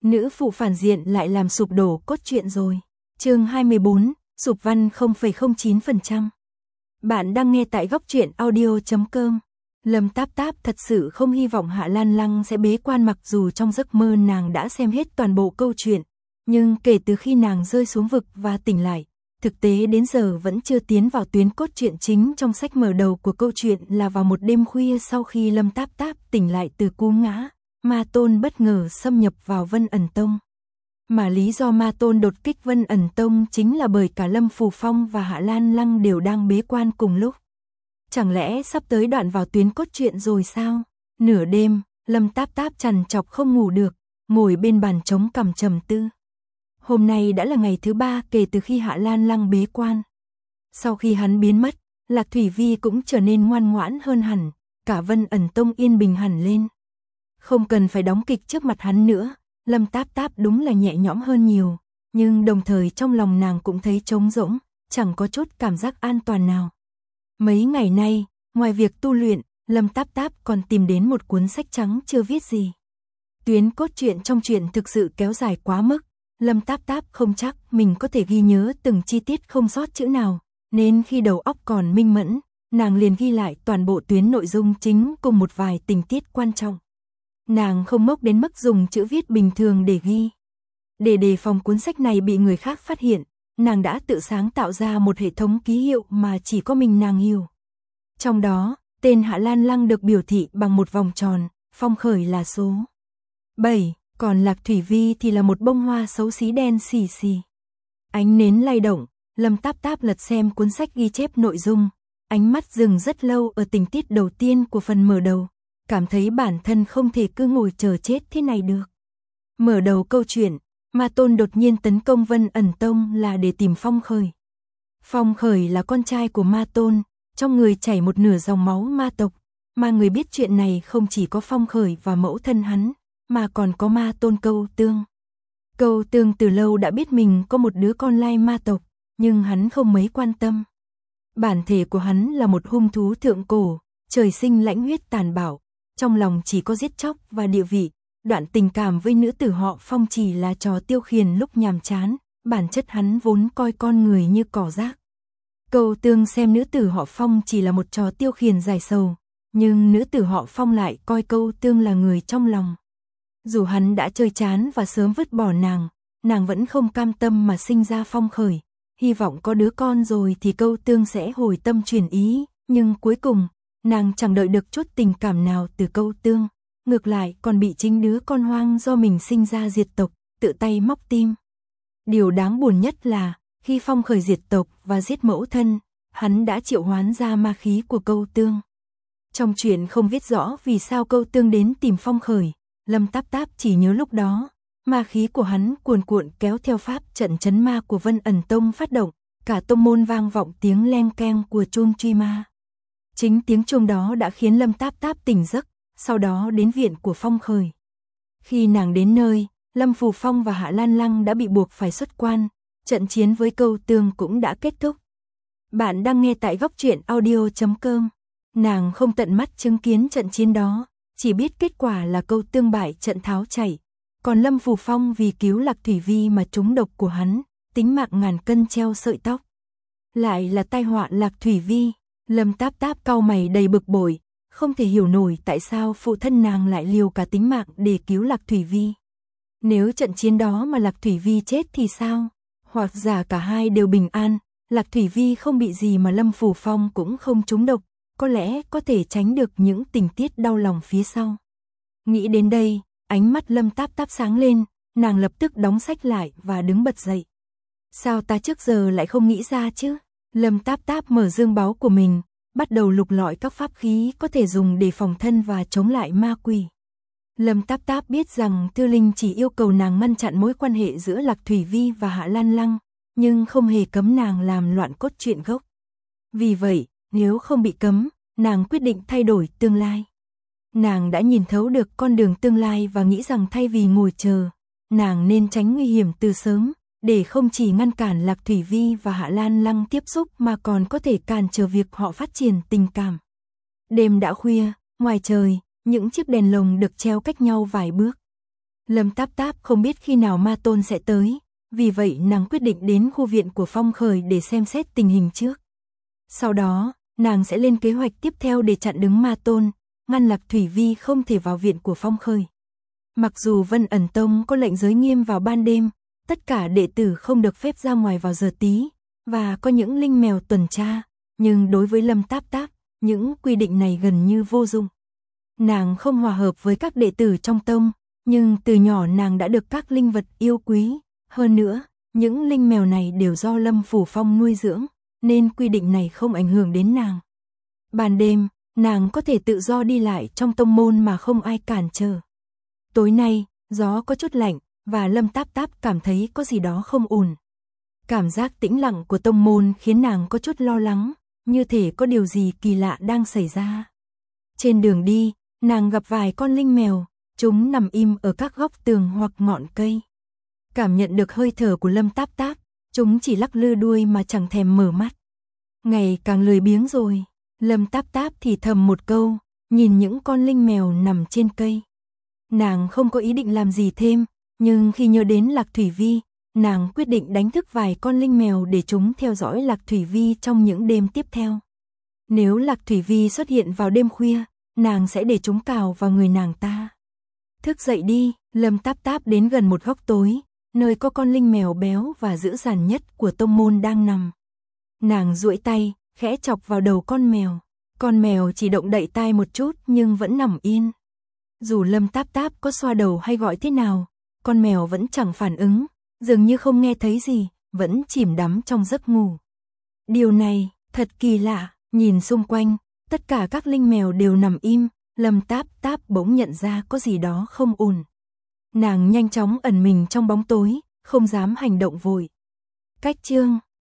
Nữ phụ phản diện lại làm sụp đổ cốt truyện rồi. Chương 24, sụp văn 0,09%. Bạn đang nghe tại góc truyện audio.com. Lâm Táp Táp thật sự không hy vọng Hạ Lan Lăng sẽ bế quan, mặc dù trong giấc mơ nàng đã xem hết toàn bộ câu chuyện, nhưng kể từ khi nàng rơi xuống vực và tỉnh lại, thực tế đến giờ vẫn chưa tiến vào tuyến cốt truyện chính. Trong sách mở đầu của câu chuyện là vào một đêm khuya sau khi Lâm Táp Táp tỉnh lại từ cú ngã, Ma Tôn bất ngờ xâm nhập vào Vân Ẩn Tông. Mà lý do Ma Tôn đột kích Vân Ẩn Tông chính là bởi cả Lâm Phù Phong và Hạ Lan Lăng đều đang bế quan cùng lúc. Chẳng lẽ sắp tới đoạn vào tuyến cốt truyện rồi sao? Nửa đêm, Lâm Táp Táp trằn trọc không ngủ được, ngồi bên bàn chống cằm trầm tư. Hôm nay đã là ngày thứ 3 kể từ khi Hạ Lan Lăng bế quan. Sau khi hắn biến mất, Lạc Thủy Vi cũng trở nên ngoan ngoãn hơn hẳn, cả Vân Ẩn Tông yên bình hẳn lên. Không cần phải đóng kịch trước mặt hắn nữa, Lâm Táp Táp đúng là nhẹ nhõm hơn nhiều, nhưng đồng thời trong lòng nàng cũng thấy trống rỗng, chẳng có chút cảm giác an toàn nào. Mấy ngày nay, ngoài việc tu luyện, Lâm Táp Táp còn tìm đến một cuốn sách trắng chưa viết gì. Tuyến cốt truyện trong truyện thực sự kéo dài quá mức, Lâm Táp Táp không chắc mình có thể ghi nhớ từng chi tiết không sót chữ nào, nên khi đầu óc còn minh mẫn, nàng liền ghi lại toàn bộ tuyến nội dung chính cùng một vài tình tiết quan trọng. Nàng không ngốc đến mức dùng chữ viết bình thường để ghi. Để đề phòng cuốn sách này bị người khác phát hiện, nàng đã tự sáng tạo ra một hệ thống ký hiệu mà chỉ có mình nàng hiểu. Trong đó, tên Hạ Lan Lăng được biểu thị bằng một vòng tròn, Phong Khởi là số 7, còn Lạc Thủy Vi thì là một bông hoa xấu xí đen xì xì. Ánh nến lay động, Lâm Táp Táp lật xem cuốn sách ghi chép nội dung, ánh mắt dừng rất lâu ở tình tiết đầu tiên của phần mở đầu, cảm thấy bản thân không thể cứ ngồi chờ chết thế này được. Mở đầu câu chuyện, Ma Tôn đột nhiên tấn công Vân Ẩn Tông là để tìm Phong Khởi. Phong Khởi là con trai của Ma Tôn, trong người chảy một nửa dòng máu ma tộc, mà người biết chuyện này không chỉ có Phong Khởi và mẫu thân hắn, mà còn có Ma Tôn Câu Tương. Câu Tương từ lâu đã biết mình có một đứa con lai ma tộc, nhưng hắn không mấy quan tâm. Bản thể của hắn là một hung thú thượng cổ, trời sinh lãnh huyết tàn bạo, trong lòng chỉ có giết chóc và địa vị. Đoạn tình cảm với nữ tử họ Phong chỉ là trò tiêu khiển lúc nhàm chán, bản chất hắn vốn coi con người như cỏ rác. Câu Tương xem nữ tử họ Phong chỉ là một trò tiêu khiển giải sầu, nhưng nữ tử họ Phong lại coi Câu Tương là người trong lòng. Dù hắn đã chơi chán và sớm vứt bỏ nàng vẫn không cam tâm mà sinh ra Phong Khởi, hy vọng có đứa con rồi thì Câu Tương sẽ hồi tâm chuyển ý, nhưng cuối cùng, nàng chẳng đợi được chút tình cảm nào từ Câu Tương. Ngược lại còn bị chính đứa con hoang do mình sinh ra diệt tộc, tự tay móc tim. Điều đáng buồn nhất là, khi Phong Khởi diệt tộc và giết mẫu thân, hắn đã triệu hoán ra ma khí của Câu Tương. Trong chuyện không viết rõ vì sao Câu Tương đến tìm Phong Khởi, Lâm Táp Táp chỉ nhớ lúc đó, ma khí của hắn cuồn cuộn kéo theo pháp trận trấn ma của Vân Ẩn Tông phát động, cả tông môn vang vọng tiếng leng keng của chuông truy ma. Chính tiếng chuông đó đã khiến Lâm Táp Táp tỉnh giấc. Sau đó đến viện của Phong Khởi. Khi nàng đến nơi, Lâm Phù Phong và Hạ Lan Lăng đã bị buộc phải xuất quan, trận chiến với Câu Tương cũng đã kết thúc. Bạn đang nghe tại góc truyện audio.com. Nàng không tận mắt chứng kiến trận chiến đó, chỉ biết kết quả là Câu Tương bại trận tháo chạy, còn Lâm Phù Phong vì cứu Lạc Thủy Vi mà trúng độc của hắn, tính mạng ngàn cân treo sợi tóc. Lại là tai họa Lạc Thủy Vi, Lâm Táp Táp cau mày đầy bực bội. Không thể hiểu nổi tại sao phụ thân nàng lại liều cả tính mạng để cứu Lạc Thủy Vi. Nếu trận chiến đó mà Lạc Thủy Vi chết thì sao? Hoặc giả cả hai đều bình an, Lạc Thủy Vi không bị gì mà Lâm Phù Phong cũng không trúng độc, có lẽ có thể tránh được những tình tiết đau lòng phía sau. Nghĩ đến đây, ánh mắt Lâm Táp Táp sáng lên, nàng lập tức đóng sách lại và đứng bật dậy. Sao ta trước giờ lại không nghĩ ra chứ? Lâm Táp Táp mở dương báu của mình, bắt đầu lục lọi các pháp khí có thể dùng để phòng thân và chống lại ma quỷ. Lâm Táp Táp biết rằng Thư Linh chỉ yêu cầu nàng ngăn chặn mối quan hệ giữa Lạc Thủy Vi và Hạ Lan Lăng, nhưng không hề cấm nàng làm loạn cốt truyện gốc. Vì vậy, nếu không bị cấm, nàng quyết định thay đổi tương lai. Nàng đã nhìn thấu được con đường tương lai và nghĩ rằng thay vì ngồi chờ, nàng nên tránh nguy hiểm từ sớm, để không chỉ ngăn cản Lạc Thủy Vi và Hạ Lan Lăng tiếp xúc mà còn có thể cản trở việc họ phát triển tình cảm. Đêm đã khuya, ngoài trời, những chiếc đèn lồng được treo cách nhau vài bước. Lâm Táp Táp không biết khi nào ma tôn sẽ tới, vì vậy nàng quyết định đến khu viện của Phong Khởi để xem xét tình hình trước. Sau đó, nàng sẽ lên kế hoạch tiếp theo để chặn đứng ma tôn, ngăn Lạc Thủy Vi không thể vào viện của Phong Khởi. Mặc dù Vân Ẩn Tông có lệnh giới nghiêm vào ban đêm, tất cả đệ tử không được phép ra ngoài vào giờ tí, và có những linh mèo tuần tra, nhưng đối với Lâm Táp Táp, những quy định này gần như vô dụng. Nàng không hòa hợp với các đệ tử trong tông, nhưng từ nhỏ nàng đã được các linh vật yêu quý, hơn nữa, những linh mèo này đều do Lâm Phủ Phong nuôi dưỡng, nên quy định này không ảnh hưởng đến nàng. Ban đêm, nàng có thể tự do đi lại trong tông môn mà không ai cản trở. Tối nay, gió có chút lạnh, và Lâm Táp Táp cảm thấy có gì đó không ổn. Cảm giác tĩnh lặng của tông môn khiến nàng có chút lo lắng, như thể có điều gì kỳ lạ đang xảy ra. Trên đường đi, nàng gặp vài con linh mèo, chúng nằm im ở các góc tường hoặc ngọn cây. Cảm nhận được hơi thở của Lâm Táp Táp, chúng chỉ lắc lư đuôi mà chẳng thèm mở mắt. Ngày càng lười biếng rồi, Lâm Táp Táp thì thầm một câu, nhìn những con linh mèo nằm trên cây. Nàng không có ý định làm gì thêm, nhưng khi nhớ đến Lạc Thủy Vi, nàng quyết định đánh thức vài con linh mèo để chúng theo dõi Lạc Thủy Vi trong những đêm tiếp theo. Nếu Lạc Thủy Vi xuất hiện vào đêm khuya, nàng sẽ để chúng cào vào người nàng ta. Thức dậy đi, Lâm Táp Táp đến gần một góc tối, nơi có con linh mèo béo và dữ dằn nhất của tông môn đang nằm. Nàng duỗi tay, khẽ chọc vào đầu con mèo. Con mèo chỉ động đậy tai một chút nhưng vẫn nằm yên. Dù Lâm Táp Táp có xoa đầu hay gọi thế nào, con mèo vẫn chẳng phản ứng, dường như không nghe thấy gì, vẫn chìm đắm trong giấc ngủ. Điều này, thật kỳ lạ, nhìn xung quanh, tất cả các linh mèo đều nằm im, Lâm Táp Táp bỗng nhận ra có gì đó không ổn. Nàng nhanh chóng ẩn mình trong bóng tối, không dám hành động vội. Cách chương